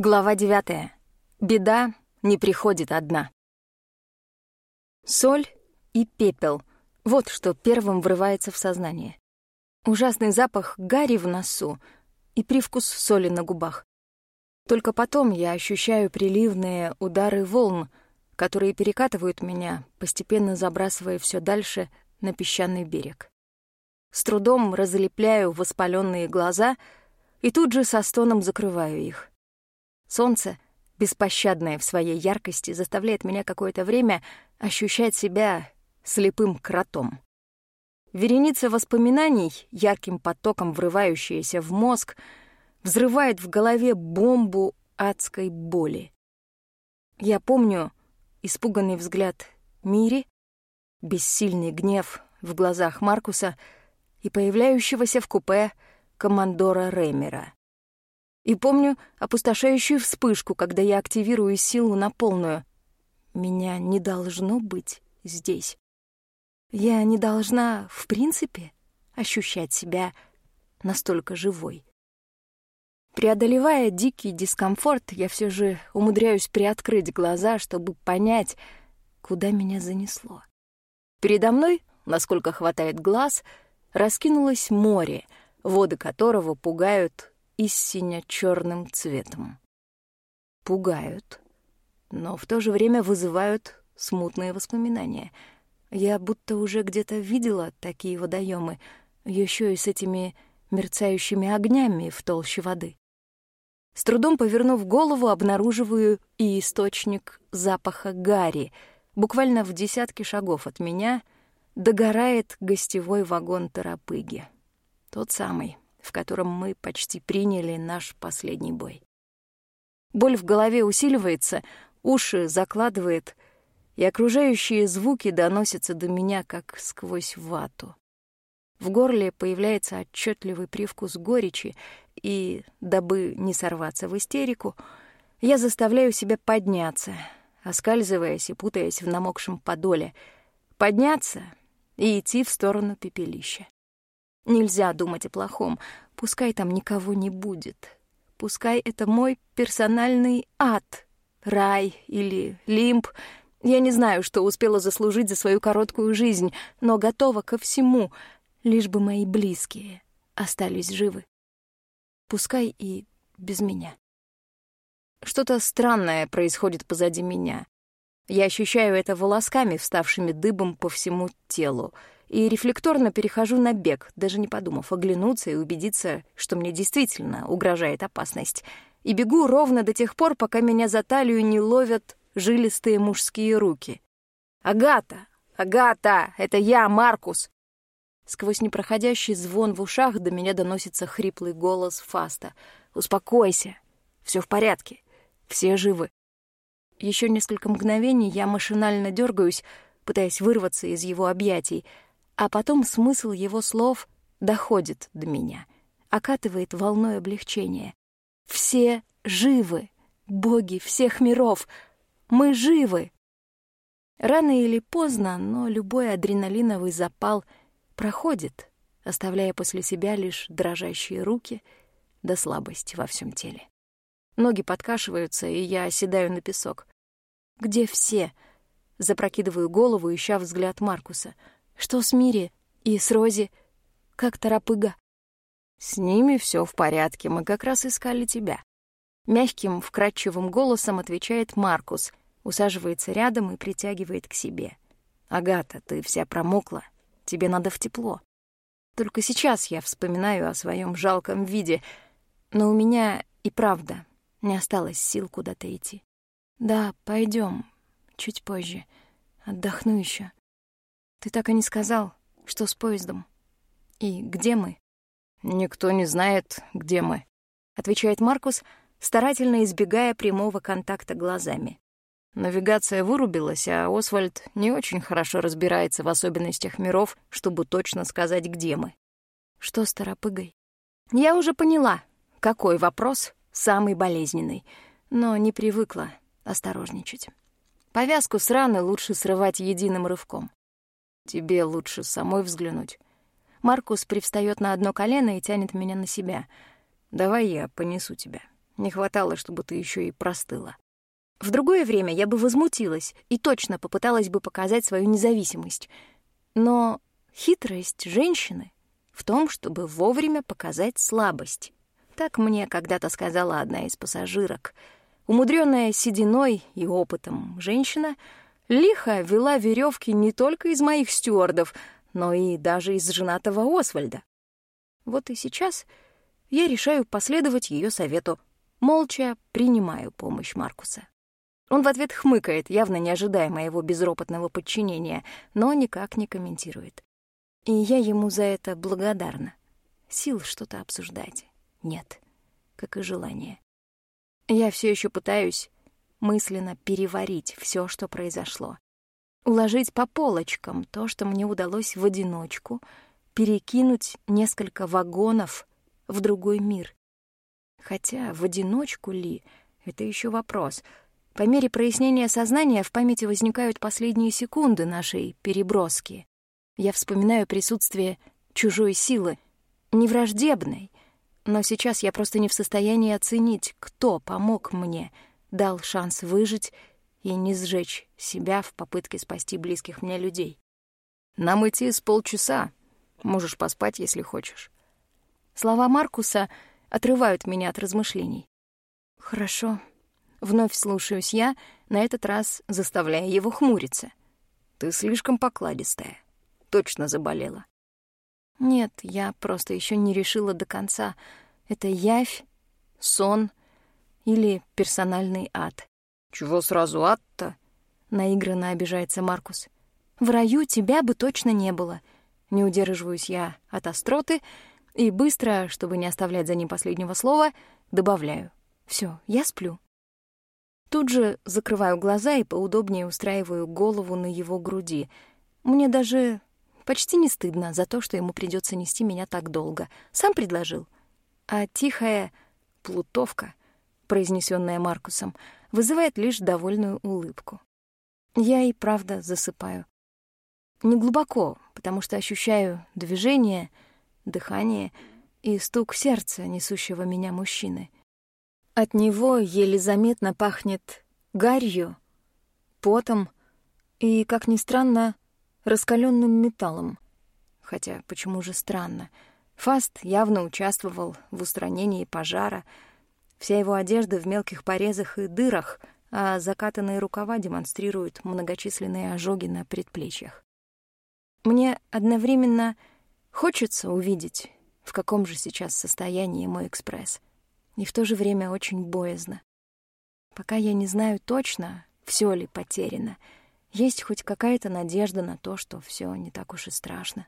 Глава 9. Беда не приходит одна. Соль и пепел — вот что первым врывается в сознание. Ужасный запах гари в носу и привкус соли на губах. Только потом я ощущаю приливные удары волн, которые перекатывают меня, постепенно забрасывая все дальше на песчаный берег. С трудом разлепляю воспаленные глаза и тут же со стоном закрываю их. Солнце, беспощадное в своей яркости, заставляет меня какое-то время ощущать себя слепым кротом. Вереница воспоминаний, ярким потоком врывающаяся в мозг, взрывает в голове бомбу адской боли. Я помню испуганный взгляд Мири, бессильный гнев в глазах Маркуса и появляющегося в купе командора Ремера. И помню опустошающую вспышку, когда я активирую силу на полную. Меня не должно быть здесь. Я не должна, в принципе, ощущать себя настолько живой. Преодолевая дикий дискомфорт, я все же умудряюсь приоткрыть глаза, чтобы понять, куда меня занесло. Передо мной, насколько хватает глаз, раскинулось море, воды которого пугают истинно чёрным цветом. Пугают, но в то же время вызывают смутные воспоминания. Я будто уже где-то видела такие водоемы, ещё и с этими мерцающими огнями в толще воды. С трудом повернув голову, обнаруживаю и источник запаха гари. Буквально в десятке шагов от меня догорает гостевой вагон торопыги. Тот самый, в котором мы почти приняли наш последний бой. Боль в голове усиливается, уши закладывает, и окружающие звуки доносятся до меня, как сквозь вату. В горле появляется отчетливый привкус горечи, и, дабы не сорваться в истерику, я заставляю себя подняться, оскальзываясь и путаясь в намокшем подоле, подняться и идти в сторону пепелища. Нельзя думать о плохом. Пускай там никого не будет. Пускай это мой персональный ад, рай или лимб. Я не знаю, что успела заслужить за свою короткую жизнь, но готова ко всему, лишь бы мои близкие остались живы. Пускай и без меня. Что-то странное происходит позади меня. Я ощущаю это волосками, вставшими дыбом по всему телу, и рефлекторно перехожу на бег, даже не подумав оглянуться и убедиться, что мне действительно угрожает опасность. И бегу ровно до тех пор, пока меня за талию не ловят жилистые мужские руки. «Агата! Агата! Это я, Маркус!» Сквозь непроходящий звон в ушах до меня доносится хриплый голос Фаста. «Успокойся! Все в порядке! Все живы!» Еще несколько мгновений я машинально дергаюсь, пытаясь вырваться из его объятий, а потом смысл его слов доходит до меня, окатывает волной облегчения. Все живы, боги всех миров, мы живы. Рано или поздно, но любой адреналиновый запал проходит, оставляя после себя лишь дрожащие руки да слабость во всем теле. Ноги подкашиваются, и я оседаю на песок. Где все? Запрокидываю голову, ища взгляд Маркуса. Что с Мири и с Рози? Как торопыга? С ними все в порядке, мы как раз искали тебя. Мягким, вкрадчивым голосом отвечает Маркус, усаживается рядом и притягивает к себе. Агата, ты вся промокла, тебе надо в тепло. Только сейчас я вспоминаю о своем жалком виде, но у меня и правда не осталось сил куда-то идти. Да, пойдем, чуть позже, отдохну еще. Ты так и не сказал, что с поездом. И где мы? Никто не знает, где мы, отвечает Маркус, старательно избегая прямого контакта глазами. Навигация вырубилась, а Освальд не очень хорошо разбирается в особенностях миров, чтобы точно сказать, где мы. Что с торопыгой? Я уже поняла, какой вопрос самый болезненный, но не привыкла осторожничать. Повязку с раны лучше срывать единым рывком. Тебе лучше самой взглянуть. Маркус привстаёт на одно колено и тянет меня на себя. Давай я понесу тебя. Не хватало, чтобы ты еще и простыла. В другое время я бы возмутилась и точно попыталась бы показать свою независимость. Но хитрость женщины в том, чтобы вовремя показать слабость. Так мне когда-то сказала одна из пассажирок. Умудренная сединой и опытом женщина лихо вела веревки не только из моих стюардов, но и даже из женатого Освальда. Вот и сейчас я решаю последовать ее совету. Молча принимаю помощь Маркуса. Он в ответ хмыкает, явно не ожидая моего безропотного подчинения, но никак не комментирует. И я ему за это благодарна. Сил что-то обсуждать нет, как и желания. Я все еще пытаюсь мысленно переварить все, что произошло. Уложить по полочкам то, что мне удалось в одиночку, перекинуть несколько вагонов в другой мир. Хотя в одиночку ли — это еще вопрос. По мере прояснения сознания в памяти возникают последние секунды нашей переброски. Я вспоминаю присутствие чужой силы, не враждебной, но сейчас я просто не в состоянии оценить, кто помог мне, дал шанс выжить и не сжечь себя в попытке спасти близких мне людей. Нам идти с полчаса. Можешь поспать, если хочешь. Слова Маркуса отрывают меня от размышлений. Хорошо. Вновь слушаюсь я, на этот раз заставляя его хмуриться. Ты слишком покладистая. Точно заболела. Нет, я просто еще не решила до конца. Это явь, сон или персональный ад. Чего сразу ад-то? Наигранно обижается Маркус. В раю тебя бы точно не было. Не удерживаюсь я от остроты и быстро, чтобы не оставлять за ним последнего слова, добавляю. Все, я сплю. Тут же закрываю глаза и поудобнее устраиваю голову на его груди. Мне даже почти не стыдно за то, что ему придется нести меня так долго. Сам предложил. А тихая плутовка, произнесенная Маркусом, вызывает лишь довольную улыбку. Я и правда засыпаю. Не глубоко, потому что ощущаю движение, дыхание и стук сердца, несущего меня мужчины. От него еле заметно пахнет гарью, потом и, как ни странно, раскаленным металлом. Хотя почему же странно? Фаст явно участвовал в устранении пожара. Вся его одежда в мелких порезах и дырах, а закатанные рукава демонстрируют многочисленные ожоги на предплечьях. Мне одновременно хочется увидеть, в каком же сейчас состоянии мой экспресс, и в то же время очень боязно. Пока я не знаю точно, все ли потеряно, есть хоть какая-то надежда на то, что все не так уж и страшно.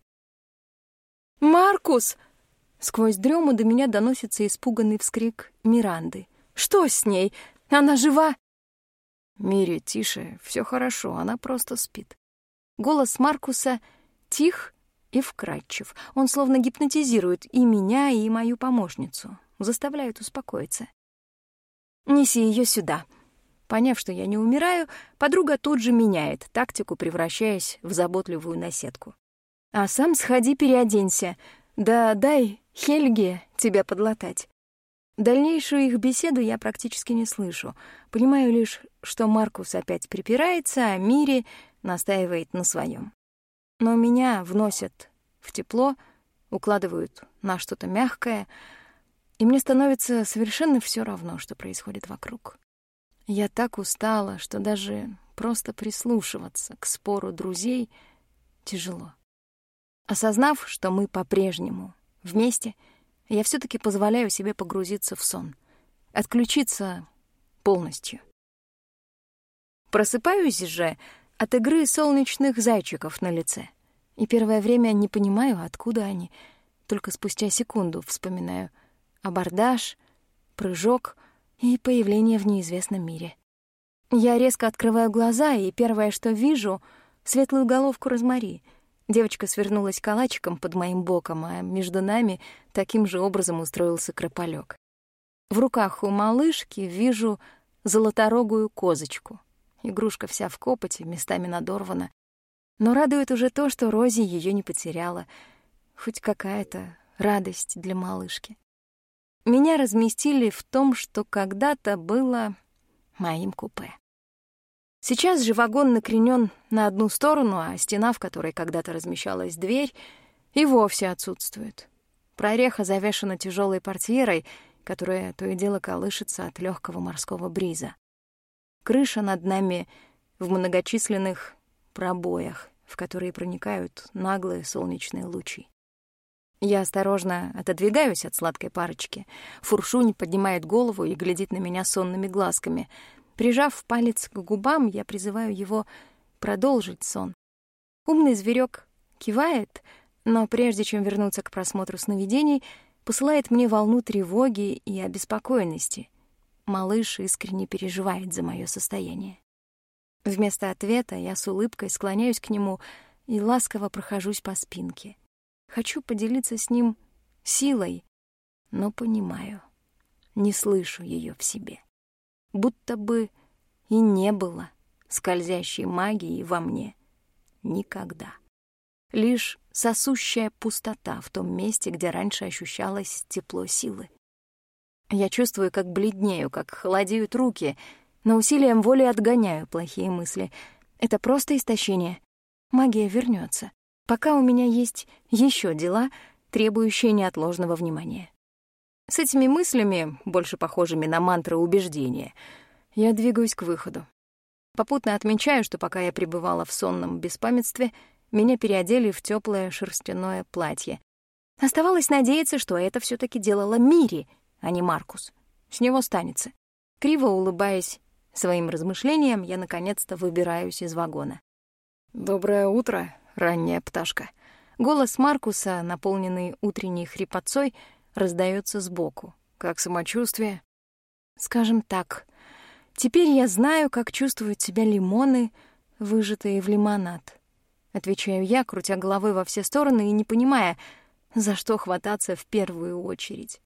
«Маркус!» Сквозь дрему до меня доносится испуганный вскрик Миранды. «Что с ней? Она жива?» «Мири, тише, все хорошо, она просто спит». Голос Маркуса тих и вкрадчив. Он словно гипнотизирует и меня, и мою помощницу, заставляет успокоиться. «Неси ее сюда». Поняв, что я не умираю, подруга тут же меняет тактику, превращаясь в заботливую наседку. «А сам сходи переоденься. Да дай Хельге тебя подлатать». Дальнейшую их беседу я практически не слышу. Понимаю лишь, что Маркус опять припирается, а Мири настаивает на своем. Но меня вносят в тепло, укладывают на что-то мягкое, и мне становится совершенно все равно, что происходит вокруг. Я так устала, что даже просто прислушиваться к спору друзей тяжело. Осознав, что мы по-прежнему вместе, я все-таки позволяю себе погрузиться в сон, отключиться полностью. Просыпаюсь же от игры солнечных зайчиков на лице, и первое время не понимаю, откуда они, только спустя секунду вспоминаю абордаж, прыжок и появление в неизвестном мире. Я резко открываю глаза, и первое, что вижу — светлую головку Розмари. Девочка свернулась калачиком под моим боком, а между нами таким же образом устроился крополёк. В руках у малышки вижу золоторогую козочку. Игрушка вся в копоти, местами надорвана. Но радует уже то, что Рози её не потеряла. Хоть какая-то радость для малышки. меня разместили в том, что когда-то было моим купе. Сейчас же вагон накренён на одну сторону, а стена, в которой когда-то размещалась дверь, и вовсе отсутствует. Прореха завешена тяжелой портьерой, которая то и дело колышется от легкого морского бриза. Крыша над нами в многочисленных пробоях, в которые проникают наглые солнечные лучи. Я осторожно отодвигаюсь от сладкой парочки. Фуршунь поднимает голову и глядит на меня сонными глазками. Прижав палец к губам, я призываю его продолжить сон. Умный зверек кивает, но прежде чем вернуться к просмотру сновидений, посылает мне волну тревоги и обеспокоенности. Малыш искренне переживает за моё состояние. Вместо ответа я с улыбкой склоняюсь к нему и ласково прохожусь по спинке. Хочу поделиться с ним силой, но понимаю, не слышу её в себе. Будто бы и не было скользящей магии во мне никогда. Лишь сосущая пустота в том месте, где раньше ощущалось тепло силы. Я чувствую, как бледнею, как холодеют руки, но усилием воли отгоняю плохие мысли. Это просто истощение. Магия вернётся. Пока у меня есть ещё дела, требующие неотложного внимания. С этими мыслями, больше похожими на мантры убеждения, я двигаюсь к выходу. Попутно отмечаю, что пока я пребывала в сонном беспамятстве, меня переодели в тёплое шерстяное платье. Оставалось надеяться, что это всё-таки делала Мири, а не Маркус. С него станется. Криво улыбаясь своим размышлениям, я наконец-то выбираюсь из вагона. «Доброе утро, ранняя пташка». Голос Маркуса, наполненный утренней хрипотцой, раздаётся сбоку. «Как самочувствие?» «Скажем так, теперь я знаю, как чувствуют себя лимоны, выжатые в лимонад». Отвечаю я, крутя головой во все стороны и не понимая, за что хвататься в первую очередь.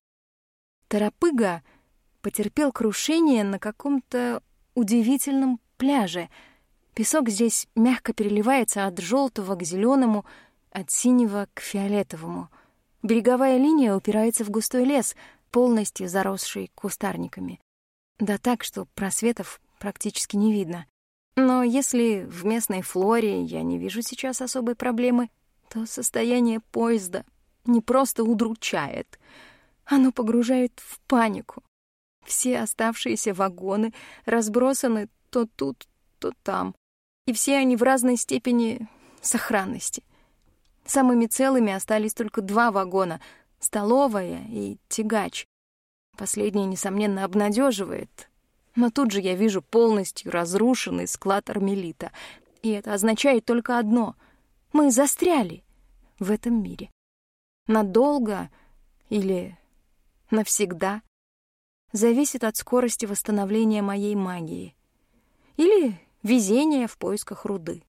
Торопыга потерпел крушение на каком-то удивительном пляже. Песок здесь мягко переливается от жёлтого к зелёному, от синего к фиолетовому. Береговая линия упирается в густой лес, полностью заросший кустарниками. Да так, что просветов практически не видно. Но если в местной флоре я не вижу сейчас особой проблемы, то состояние поезда не просто удручает, оно погружает в панику. Все оставшиеся вагоны разбросаны то тут, то там, и все они в разной степени сохранности. Самыми целыми остались только 2 вагона — столовая и тягач. Последнее, несомненно, обнадеживает. Но тут же я вижу полностью разрушенный склад армелита. И это означает только одно — мы застряли в этом мире. Надолго или навсегда зависит от скорости восстановления моей магии. Или везения в поисках руды.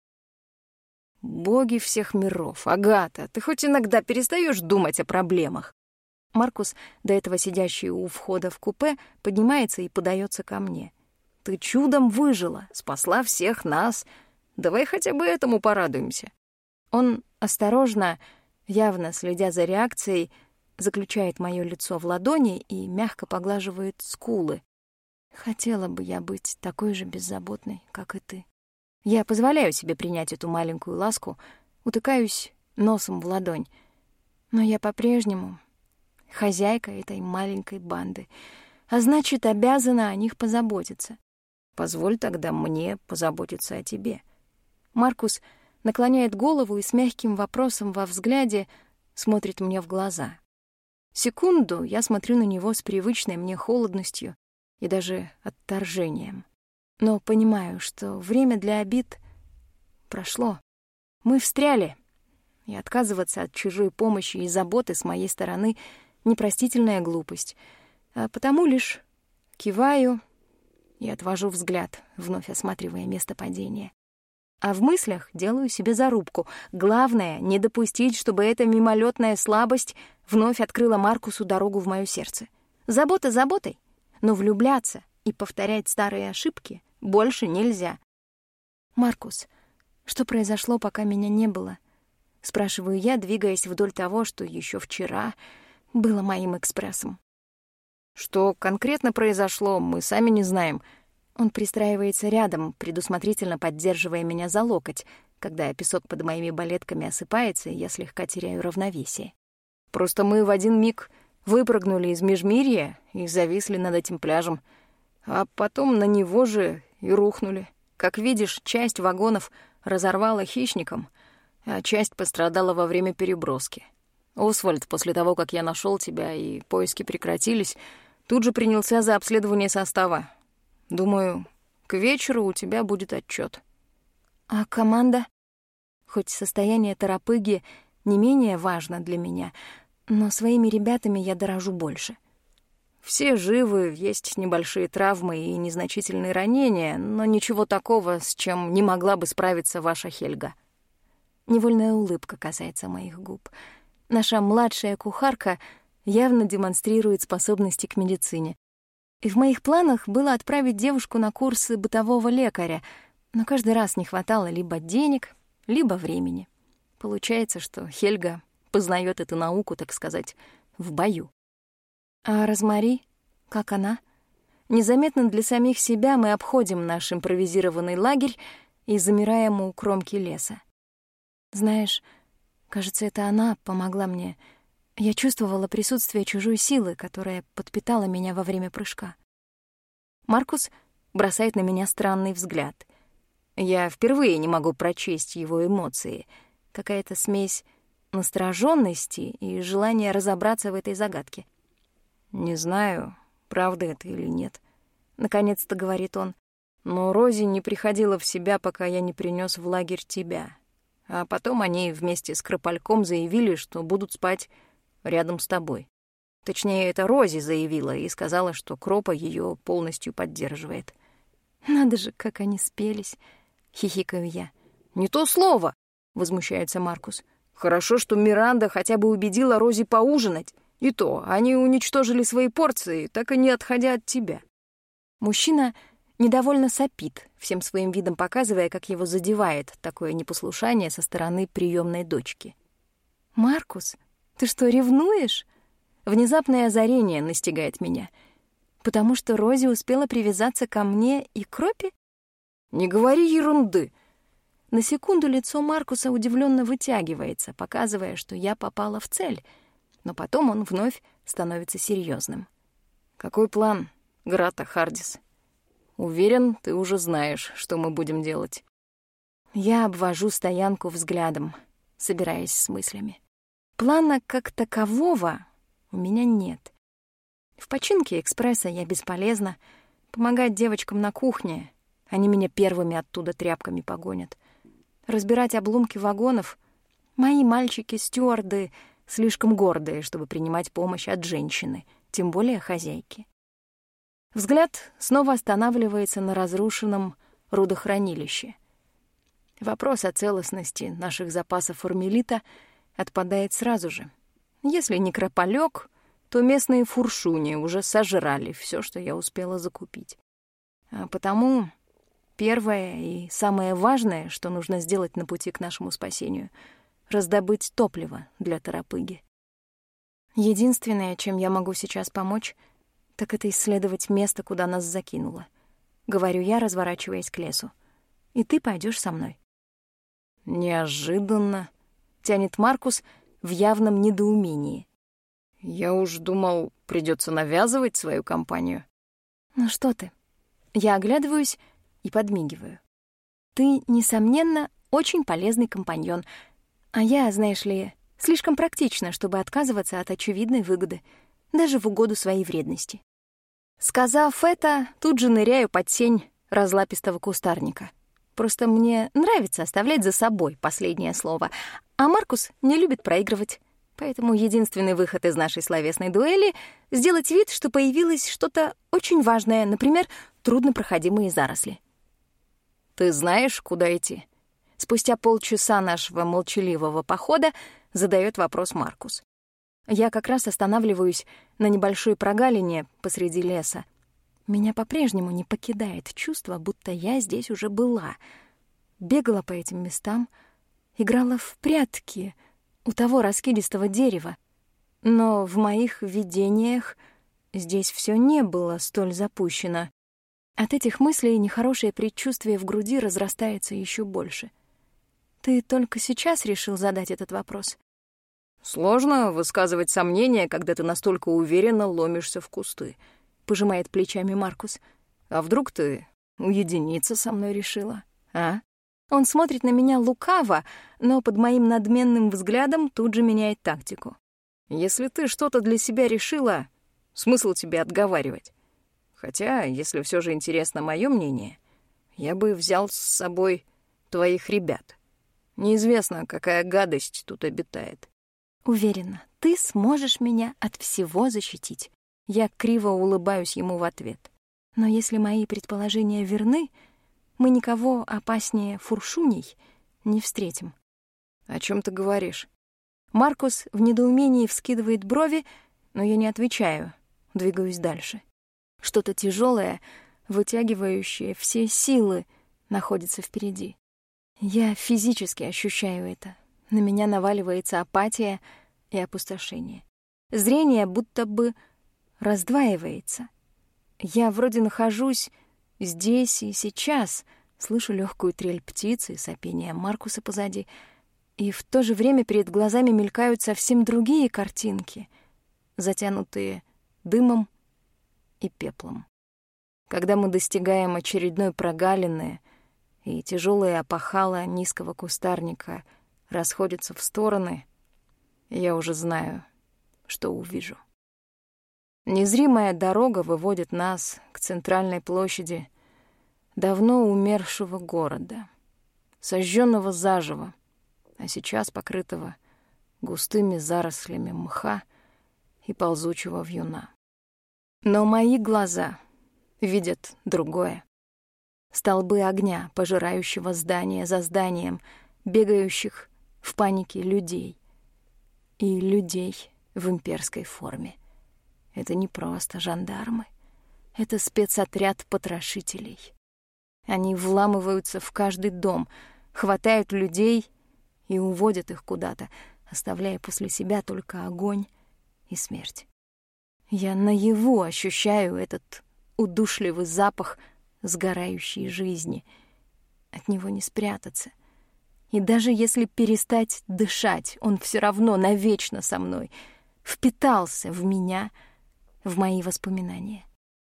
«Боги всех миров, Агата, ты хоть иногда перестаёшь думать о проблемах?» Маркус, до этого сидящий у входа в купе, поднимается и подаётся ко мне. «Ты чудом выжила, спасла всех нас. Давай хотя бы этому порадуемся». Он осторожно, явно следя за реакцией, заключает моё лицо в ладони и мягко поглаживает скулы. «Хотела бы я быть такой же беззаботной, как и ты». Я позволяю себе принять эту маленькую ласку, утыкаюсь носом в ладонь. Но я по-прежнему хозяйка этой маленькой банды, а значит, обязана о них позаботиться. Позволь тогда мне позаботиться о тебе. Маркус наклоняет голову и с мягким вопросом во взгляде смотрит мне в глаза. Секунду я смотрю на него с привычной мне холодностью и даже отторжением. Но понимаю, что время для обид прошло. Мы встряли, и отказываться от чужой помощи и заботы с моей стороны — непростительная глупость. А потому лишь киваю и отвожу взгляд, вновь осматривая место падения. А в мыслях делаю себе зарубку. Главное — не допустить, чтобы эта мимолетная слабость вновь открыла Маркусу дорогу в моё сердце. Забота заботой, но влюбляться и повторять старые ошибки больше нельзя. «Маркус, что произошло, пока меня не было?» — спрашиваю я, двигаясь вдоль того, что ещё вчера было моим экспрессом. Что конкретно произошло, мы сами не знаем. Он пристраивается рядом, предусмотрительно поддерживая меня за локоть, когда песок под моими балетками осыпается, и я слегка теряю равновесие. Просто мы в один миг выпрыгнули из межмирья и зависли над этим пляжем, а потом на него же и рухнули. Как видишь, часть вагонов разорвала хищником, а часть пострадала во время переброски. Освальд, после того, как я нашел тебя и поиски прекратились, тут же принялся за обследование состава. Думаю, к вечеру у тебя будет отчет. А команда? Хоть состояние торопыги не менее важно для меня, но своими ребятами я дорожу больше. Все живы, есть небольшие травмы и незначительные ранения, но ничего такого, с чем не могла бы справиться ваша Хельга. Невольная улыбка касается моих губ. Наша младшая кухарка явно демонстрирует способности к медицине. И в моих планах было отправить девушку на курсы бытового лекаря, но каждый раз не хватало либо денег, либо времени. Получается, что Хельга познаёт эту науку, так сказать, в бою. А Розмари, как она? Незаметно для самих себя мы обходим наш импровизированный лагерь и замираем у кромки леса. Знаешь, кажется, это она помогла мне. Я чувствовала присутствие чужой силы, которая подпитала меня во время прыжка. Маркус бросает на меня странный взгляд. Я впервые не могу прочесть его эмоции. Какая-то смесь настороженности и желания разобраться в этой загадке. «Не знаю, правда это или нет», — наконец-то говорит он. «Но Рози не приходила в себя, пока я не принёс в лагерь тебя. А потом они вместе с Кропальком заявили, что будут спать рядом с тобой. Точнее, это Рози заявила и сказала, что Кропа её полностью поддерживает». «Надо же, как они спелись», — хихикаю я. «Не то слово», — возмущается Маркус. «Хорошо, что Миранда хотя бы убедила Рози поужинать. И то, они уничтожили свои порции, так и не отходя от тебя». Мужчина недовольно сопит, всем своим видом показывая, как его задевает такое непослушание со стороны приемной дочки. «Маркус, ты что, ревнуешь?» Внезапное озарение настигает меня. Потому что Рози успела привязаться ко мне и Кропе? «Не говори ерунды!» На секунду лицо Маркуса удивленно вытягивается, показывая, что я попала в цель, но потом он вновь становится серьезным. «Какой план, Грата Хардис? Уверен, ты уже знаешь, что мы будем делать». Я обвожу стоянку взглядом, собираясь с мыслями. Плана как такового у меня нет. В починке экспресса я бесполезна. Помогать девочкам на кухне, они меня первыми оттуда тряпками погонят. Разбирать обломки вагонов мои мальчики-стюарды слишком гордые, чтобы принимать помощь от женщины, тем более хозяйки. Взгляд снова останавливается на разрушенном рудохранилище. Вопрос о целостности наших запасов формилита отпадает сразу же. Если не Кропалёк, то местные фуршуни уже сожрали все, что я успела закупить. А потому первое и самое важное, что нужно сделать на пути к нашему спасению — раздобыть топливо для торопыги. Единственное, чем я могу сейчас помочь, так это исследовать место, куда нас закинуло. Говорю я, разворачиваясь к лесу. И ты пойдешь со мной. Неожиданно, тянет Маркус в явном недоумении. Я уж думал, придется навязывать свою компанию. Ну что ты? Я оглядываюсь и подмигиваю. Ты, несомненно, очень полезный компаньон, а я, знаешь ли, слишком практична, чтобы отказываться от очевидной выгоды, даже в угоду своей вредности. Сказав это, тут же ныряю под сень разлапистого кустарника. Просто мне нравится оставлять за собой последнее слово, а Маркус не любит проигрывать. Поэтому единственный выход из нашей словесной дуэли — сделать вид, что появилось что-то очень важное, например, труднопроходимые заросли. «Ты знаешь, куда идти?» Спустя полчаса нашего молчаливого похода задает вопрос Маркус. Я как раз останавливаюсь на небольшой прогалине посреди леса. Меня по-прежнему не покидает чувство, будто я здесь уже была. Бегала по этим местам, играла в прятки у того раскидистого дерева. Но в моих видениях здесь все не было столь запущено. От этих мыслей нехорошее предчувствие в груди разрастается еще больше. Ты только сейчас решил задать этот вопрос? Сложно высказывать сомнения, когда ты настолько уверенно ломишься в кусты, Пожимает плечами Маркус. А вдруг ты уединиться со мной решила, а? Он смотрит на меня лукаво, но под моим надменным взглядом тут же меняет тактику. Если ты что-то для себя решила, смысл тебе отговаривать. Хотя, если все же интересно мое мнение, я бы взял с собой твоих ребят. Неизвестно, какая гадость тут обитает. Уверена, ты сможешь меня от всего защитить. Я криво улыбаюсь ему в ответ. Но если мои предположения верны, мы никого опаснее фуршуней не встретим. О чем ты говоришь? Маркус в недоумении вскидывает брови, но я не отвечаю, двигаюсь дальше. Что-то тяжелое, вытягивающее все силы, находится впереди. Я физически ощущаю это. На меня наваливается апатия и опустошение. Зрение будто бы раздваивается. Я вроде нахожусь здесь и сейчас, слышу легкую трель птицы и сопение Маркуса позади, и в то же время перед глазами мелькают совсем другие картинки, затянутые дымом и пеплом. Когда мы достигаем очередной прогалины, и тяжелые опахала низкого кустарника расходятся в стороны, я уже знаю, что увижу. Незримая дорога выводит нас к центральной площади давно умершего города, сожженного заживо, а сейчас покрытого густыми зарослями мха и ползучего вьюна. Но мои глаза видят другое. Столбы огня, пожирающего здание за зданием, бегающих в панике людей. И людей в имперской форме. Это не просто жандармы. Это спецотряд потрошителей. Они вламываются в каждый дом, хватают людей и уводят их куда-то, оставляя после себя только огонь и смерть. Я наяву ощущаю этот удушливый запах сгорающей жизни. От него не спрятаться. И даже если перестать дышать, он все равно навечно со мной, впитался в меня, в мои воспоминания.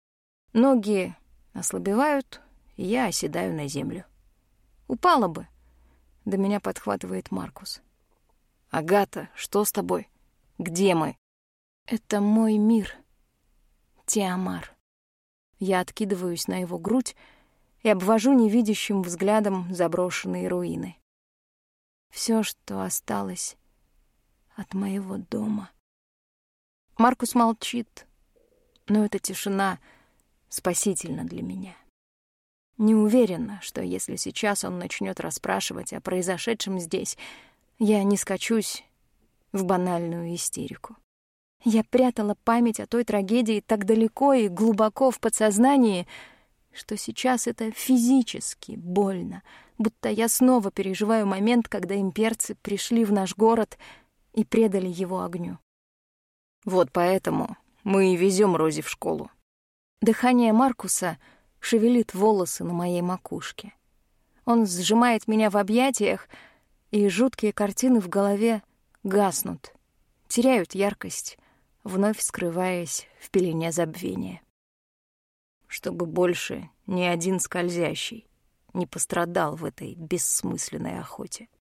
Ноги ослабевают, и я оседаю на землю. Упала бы. До меня подхватывает Маркус. «Агата, что с тобой? Где мы?» Это мой мир, Тиамар. Я откидываюсь на его грудь и обвожу невидящим взглядом заброшенные руины. Все, что осталось от моего дома. Маркус молчит, но эта тишина спасительна для меня. Не уверена, что если сейчас он начнет расспрашивать о произошедшем здесь, я не скачусь в банальную истерику. Я прятала память о той трагедии так далеко и глубоко в подсознании, что сейчас это физически больно, будто я снова переживаю момент, когда имперцы пришли в наш город и предали его огню. Вот поэтому мы и везем Рози в школу. Дыхание Маркуса шевелит волосы на моей макушке. Он сжимает меня в объятиях, и жуткие картины в голове гаснут, теряют яркость, вновь скрываясь в пелене забвения. Чтобы больше ни один скользящий не пострадал в этой бессмысленной охоте.